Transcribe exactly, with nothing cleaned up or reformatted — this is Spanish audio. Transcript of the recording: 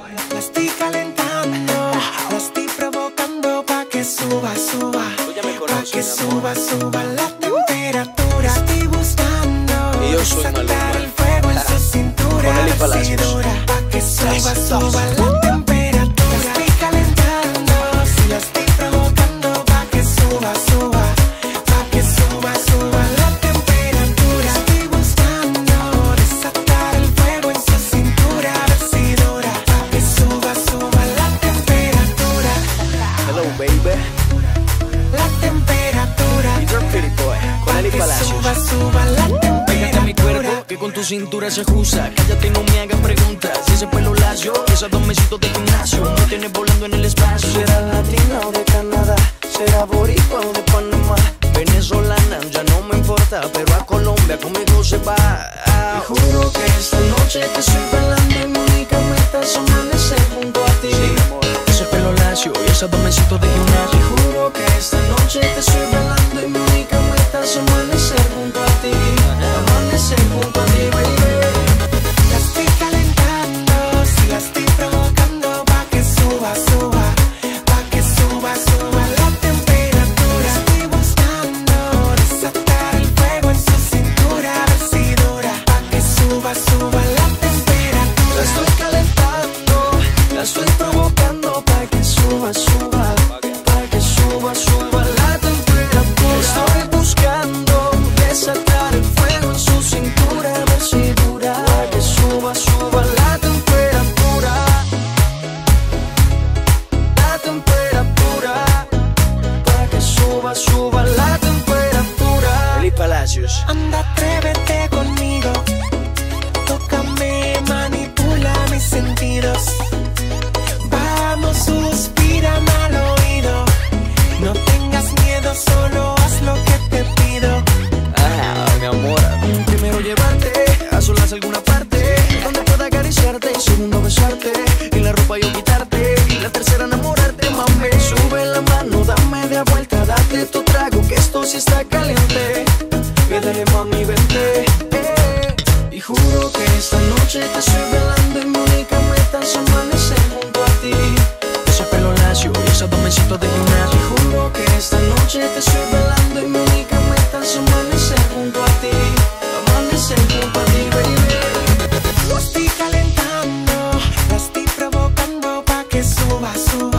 La estoy calentando, la estoy provocando pa' que suba, suba, pa' que suba, suba la temperatura. Estoy buscando desatar el fuego en su cintura, decidora, pa' que suba, suba la temperatura. La estoy calentando, si la estoy provocando pa' que suba, suba, pa' que suba, suba la temperatura. Estoy buscando desatar el fuego en su cintura, decidora, pa' que suba, suba la temperatura. Hello, baby. La temperatura. Y You're Pretty Boy, con Eli Palacios. Suba, suba la temperatura. Pégate a mi cuerpo, que con tu cintura se ajusta. Cállate y no me hagas preguntas. Si ese pelo lacio, esos dos mesitos de gimnasio me tienes volando en el espacio. Será latina o de Canadá, será boricua o de Panamá, Venezolana, ya no me importa, pero a Colombia conmigo se va. te juro que esta noche te estoy bailando y mi única meta es amanecer junto a ti. Sí, amor. Ese pelo lacio y esos dos mesitos de Te gimnasio. juro que esta noche te estoy bailando y mi única meta es amanecer junto a ti. Amanecer junto a ti, baby. La estoy calentando, si la estoy provocando pa' que suba, suba, pa' que suba, suba la temperatura. Estoy buscando desatar el fuego en su cintura, decidora, pa' que suba, suba la temperatura. La estoy calentando, la estoy provocando pa' que suba, suba, pa' que suba, suba la temperatura. Estoy buscando desatar el fuego en su cintura, ver si dura, pa' que suba, suba la temperatura. La temperatura, pa' que suba, suba la temperatura. Eli Palacios. Anda, atrévete conmigo, tócame, manipula mis sentidos. Vamos, suspírame al oído, no tengas miedo, solo haz lo que te pido. Ah, mi amor. Primero llevarte a solas a alguna parte donde pueda acariciarte, segundo besarte, y la ropa yo quitarte, y la tercera enamorarte, mami. Sube la mano, dame de vuelta, date tu trago, que esto sí está caliente. Pídele, mami, vente, eh. Y juro que esta noche te estoy velando y mi única meta es amanecer junto a ti. Ese pelo lacio y esos dos mesitos de Y gimnasio. juro que esta noche te estoy velando y mi única meta es amanecer junto a ti. Amanecer junto a ti, baby. La estoy calentando, la estoy provocando pa' que suba, suba.